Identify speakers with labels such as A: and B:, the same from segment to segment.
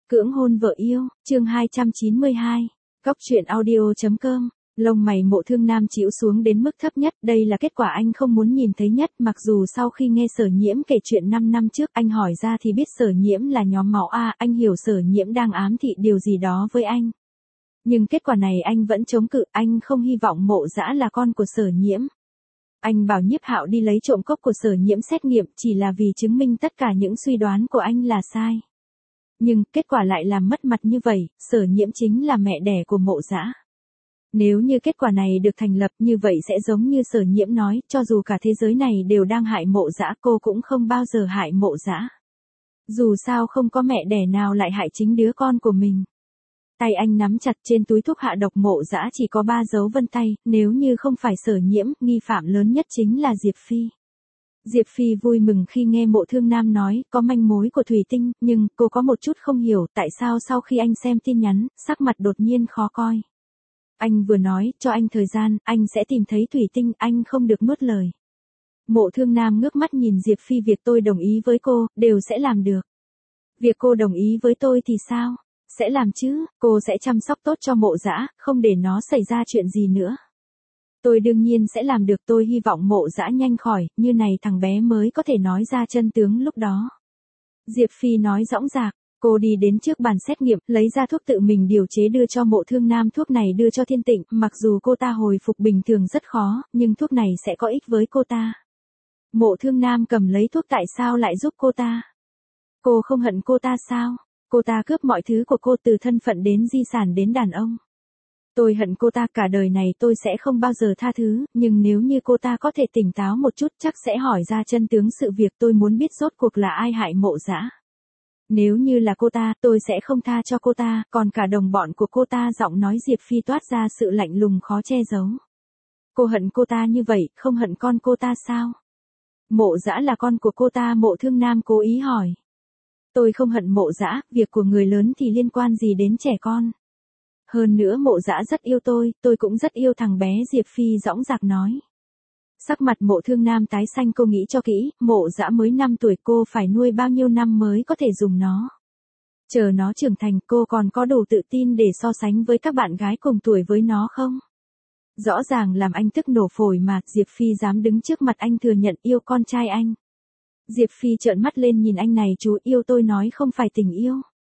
A: Cưỡng hôn vợ yêu, chương 292. Góc truyện audio.com. Lông mày Mộ Thương Nam chĩu xuống đến mức thấp nhất, đây là kết quả anh không muốn nhìn thấy nhất, mặc dù sau khi nghe Sở Nhiễm kể chuyện 5 năm trước, anh hỏi ra thì biết Sở Nhiễm là nhóm máu A, anh hiểu Sở Nhiễm đang ám thị điều gì đó với anh. Nhưng kết quả này anh vẫn chống cự, anh không hy vọng Mộ Dã là con của Sở Nhiễm. Anh bảo Nhiếp Hạo đi lấy trộm cốc của Sở Nhiễm xét nghiệm chỉ là vì chứng minh tất cả những suy đoán của anh là sai. Nhưng, kết quả lại làm mất mặt như vậy, Sở Nhiễm chính là mẹ đẻ của Mộ Dã. Nếu như kết quả này được thành lập như vậy sẽ giống như Sở Nhiễm nói, cho dù cả thế giới này đều đang hại Mộ Dã, cô cũng không bao giờ hại Mộ Dã. Dù sao không có mẹ đẻ nào lại hại chính đứa con của mình. Tay anh nắm chặt, trên túi thuốc hạ độc Mộ Dã chỉ có 3 dấu vân tay, nếu như không phải Sở Nhiễm, nghi phạm lớn nhất chính là Diệp Phi. Diệp Phi vui mừng khi nghe Mộ Thương Nam nói có manh mối của Thủy Tinh, nhưng cô có một chút không hiểu tại sao sau khi anh xem tin nhắn, sắc mặt đột nhiên khó coi. Anh vừa nói, cho anh thời gian, anh sẽ tìm thấy Thủy Tinh, anh không được nuốt lời. Mộ Thương Nam ngước mắt nhìn Diệp Phi, việc tôi đồng ý với cô, đều sẽ làm được. Việc cô đồng ý với tôi thì sao? Sẽ làm chứ, cô sẽ chăm sóc tốt cho Mộ Dã, không để nó xảy ra chuyện gì nữa. Tôi đương nhiên sẽ làm được, tôi hy vọng Mộ Dã nhanh khỏi, như này thằng bé mới có thể nói ra chân tướng lúc đó. Diệp Phi nói dõng dạc, cô đi đến trước bàn xét nghiệm, lấy ra thuốc tự mình điều chế đưa cho Mộ Thương Nam, thuốc này đưa cho Thiên Tịnh, mặc dù cô ta hồi phục bình thường rất khó, nhưng thuốc này sẽ có ích với cô ta. Mộ Thương Nam cầm lấy thuốc, tại sao lại giúp cô ta? Cô không hận cô ta sao? Cô ta cướp mọi thứ của cô, từ thân phận đến di sản đến đàn ông. Tôi hận cô ta, cả đời này tôi sẽ không bao giờ tha thứ, nhưng nếu như cô ta có thể tỉnh táo một chút chắc sẽ hỏi ra chân tướng sự việc, tôi muốn biết rốt cuộc là ai hại Mộ Dã. Nếu như là cô ta, tôi sẽ không tha cho cô ta, còn cả đồng bọn của cô ta. Giọng nói Diệp Phi toát ra sự lạnh lùng khó che giấu. Cô hận cô ta như vậy, không hận con cô ta sao? Mộ Dã là con của cô ta, Mộ Thương Nam cố ý hỏi. Tôi không hận Mộ Dã, việc của người lớn thì liên quan gì đến trẻ con? Hơn nữa Mộ Dã rất yêu tôi cũng rất yêu thằng bé, Diệp Phi dõng dạc nói. Sắc mặt Mộ Thương Nam tái xanh, cô nghĩ cho kỹ, Mộ Dã mới 5 tuổi, cô phải nuôi bao nhiêu năm mới có thể dùng nó. Chờ nó trưởng thành, cô còn có đủ tự tin để so sánh với các bạn gái cùng tuổi với nó không? Rõ ràng làm anh tức nổ phổi mà, Diệp Phi dám đứng trước mặt anh thừa nhận yêu con trai anh. Diệp Phi trợn mắt lên nhìn anh này, chú yêu tôi nói không phải tình yêu.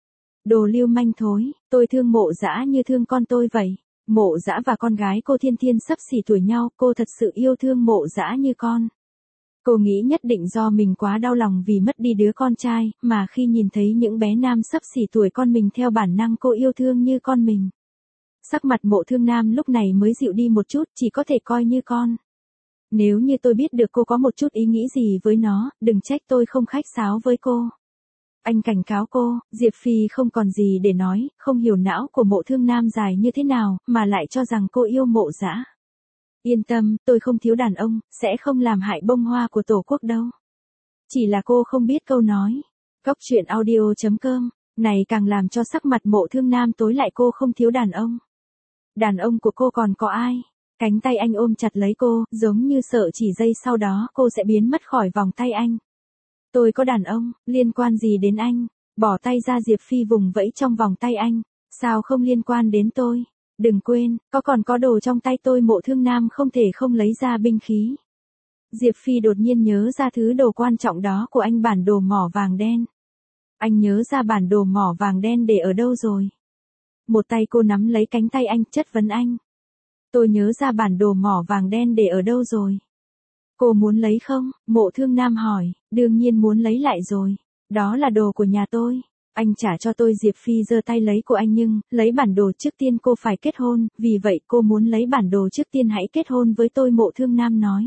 A: Đồ lưu manh thối, tôi thương Mộ Dã như thương con tôi vậy. Mộ Dã và con gái cô Thiên Thiên xấp xỉ tuổi nhau, cô thật sự yêu thương Mộ Dã như con. Cô nghĩ nhất định do mình quá đau lòng vì mất đi đứa con trai, mà khi nhìn thấy những bé nam xấp xỉ tuổi con mình theo bản năng cô yêu thương như con mình. Sắc mặt Mộ Thương Nam lúc này mới dịu đi một chút, chỉ có thể coi như con. Nếu như tôi biết được cô có một chút ý nghĩ gì với nó, đừng trách tôi không khách sáo với cô. Anh cảnh cáo cô. Diệp Phi không còn gì để nói, không hiểu não của Mộ Thương Nam dài như thế nào, mà lại cho rằng cô yêu Mộ Dã. Yên tâm, tôi không thiếu đàn ông, sẽ không làm hại bông hoa của Tổ quốc đâu. Chỉ là cô không biết câu nói. Góc truyện audio.com, này càng làm cho sắc mặt Mộ Thương Nam tối lại, cô không thiếu đàn ông. Đàn ông của cô còn có ai? Cánh tay anh ôm chặt lấy cô, giống như sợ chỉ giây sau đó cô sẽ biến mất khỏi vòng tay anh. Tôi có đàn ông, liên quan gì đến anh? Bỏ tay ra, Diệp Phi vùng vẫy trong vòng tay anh. Sao không liên quan đến tôi? Đừng quên, còn có đồ trong tay tôi. Mộ Thương Nam không thể không lấy ra binh khí. Diệp Phi đột nhiên nhớ ra thứ đồ quan trọng đó của anh, bản đồ mỏ vàng đen. Anh nhớ ra bản đồ mỏ vàng đen để ở đâu rồi? Một tay cô nắm lấy cánh tay anh, chất vấn anh. Tôi nhớ ra bản đồ mỏ vàng đen để ở đâu rồi? Cô muốn lấy không? Mộ Thương Nam hỏi. Đương nhiên muốn lấy lại rồi. Đó là đồ của nhà tôi. Anh trả cho tôi. Diệp Phi giơ tay lấy của anh, nhưng lấy bản đồ trước tiên cô phải kết hôn, vì vậy cô muốn lấy bản đồ trước tiên, hãy kết hôn với tôi, Mộ Thương Nam nói.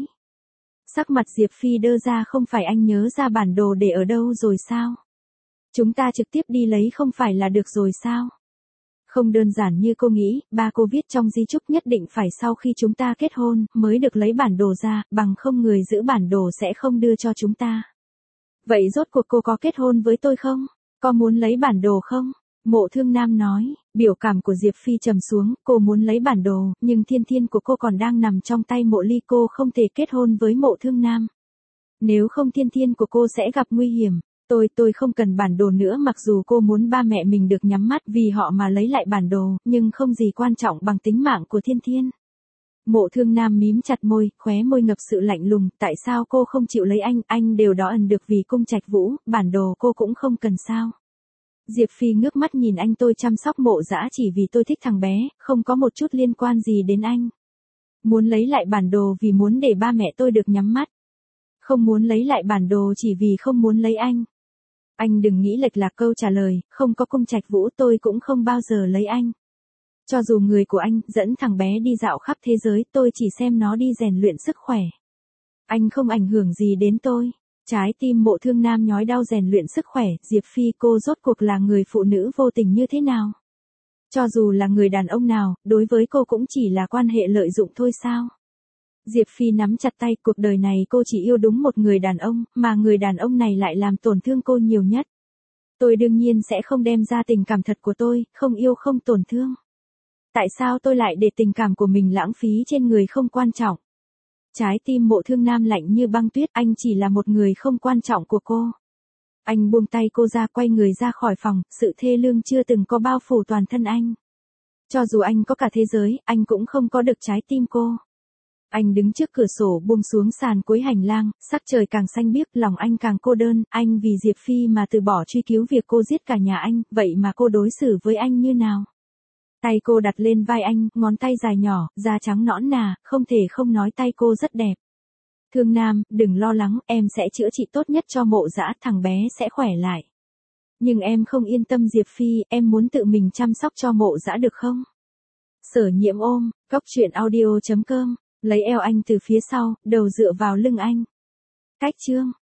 A: Sắc mặt Diệp Phi đơ ra, không phải anh nhớ ra bản đồ để ở đâu rồi sao? Chúng ta trực tiếp đi lấy không phải là được rồi sao? Không đơn giản như cô nghĩ, ba cô viết trong di chúc nhất định phải sau khi chúng ta kết hôn, mới được lấy bản đồ ra, bằng không người giữ bản đồ sẽ không đưa cho chúng ta. Vậy rốt cuộc cô có kết hôn với tôi không? Có muốn lấy bản đồ không? Mộ Thương Nam nói. Biểu cảm của Diệp Phi trầm xuống, cô muốn lấy bản đồ, nhưng Thiên Thiên của cô còn đang nằm trong tay Mộ Ly, cô không thể kết hôn với Mộ Thương Nam. Nếu không Thiên Thiên của cô sẽ gặp nguy hiểm. Tôi không cần bản đồ nữa, mặc dù cô muốn ba mẹ mình được nhắm mắt vì họ mà lấy lại bản đồ, nhưng không gì quan trọng bằng tính mạng của Thiên Thiên. Mộ Thương Nam mím chặt môi, khóe môi ngập sự lạnh lùng, tại sao cô không chịu lấy anh đều đó ẩn được vì cung Trạch Vũ, bản đồ cô cũng không cần sao. Diệp Phi ngước mắt nhìn anh, tôi chăm sóc Mộ Dã chỉ vì tôi thích thằng bé, không có một chút liên quan gì đến anh. Muốn lấy lại bản đồ vì muốn để ba mẹ tôi được nhắm mắt. Không muốn lấy lại bản đồ chỉ vì không muốn lấy anh. Anh đừng nghĩ lệch lạc câu trả lời, không có cung Trạch Vũ tôi cũng không bao giờ lấy anh. Cho dù người của anh dẫn thằng bé đi dạo khắp thế giới, tôi chỉ xem nó đi rèn luyện sức khỏe. Anh không ảnh hưởng gì đến tôi. Trái tim Mộ Thương Nam nhói đau, rèn luyện sức khỏe, Diệp Phi cô rốt cuộc là người phụ nữ vô tình như thế nào? Cho dù là người đàn ông nào, đối với cô cũng chỉ là quan hệ lợi dụng thôi sao? Diệp Phi nắm chặt tay, cuộc đời này cô chỉ yêu đúng một người đàn ông, mà người đàn ông này lại làm tổn thương cô nhiều nhất. Tôi đương nhiên sẽ không đem ra tình cảm thật của tôi, không yêu không tổn thương. Tại sao tôi lại để tình cảm của mình lãng phí trên người không quan trọng? Trái tim Mộ Thương Nam lạnh như băng tuyết, anh chỉ là một người không quan trọng của cô. Anh buông tay cô ra, quay người ra khỏi phòng, sự thê lương chưa từng có bao phủ toàn thân anh. Cho dù anh có cả thế giới, anh cũng không có được trái tim cô. Anh đứng trước cửa sổ buông xuống sàn cuối hành lang, sắc trời càng xanh biếc, lòng anh càng cô đơn, anh vì Diệp Phi mà từ bỏ truy cứu việc cô giết cả nhà anh, vậy mà cô đối xử với anh như nào? Tay cô đặt lên vai anh, ngón tay dài nhỏ, da trắng nõn nà, không thể không nói tay cô rất đẹp. Thương Nam, đừng lo lắng, em sẽ chữa trị tốt nhất cho Mộ Dã, thằng bé sẽ khỏe lại. Nhưng em không yên tâm Diệp Phi, em muốn tự mình chăm sóc cho Mộ Dã được không? Sở Nhiễm ôm, góc.audio.com, lấy eo anh từ phía sau, đầu dựa vào lưng anh. Cách chương.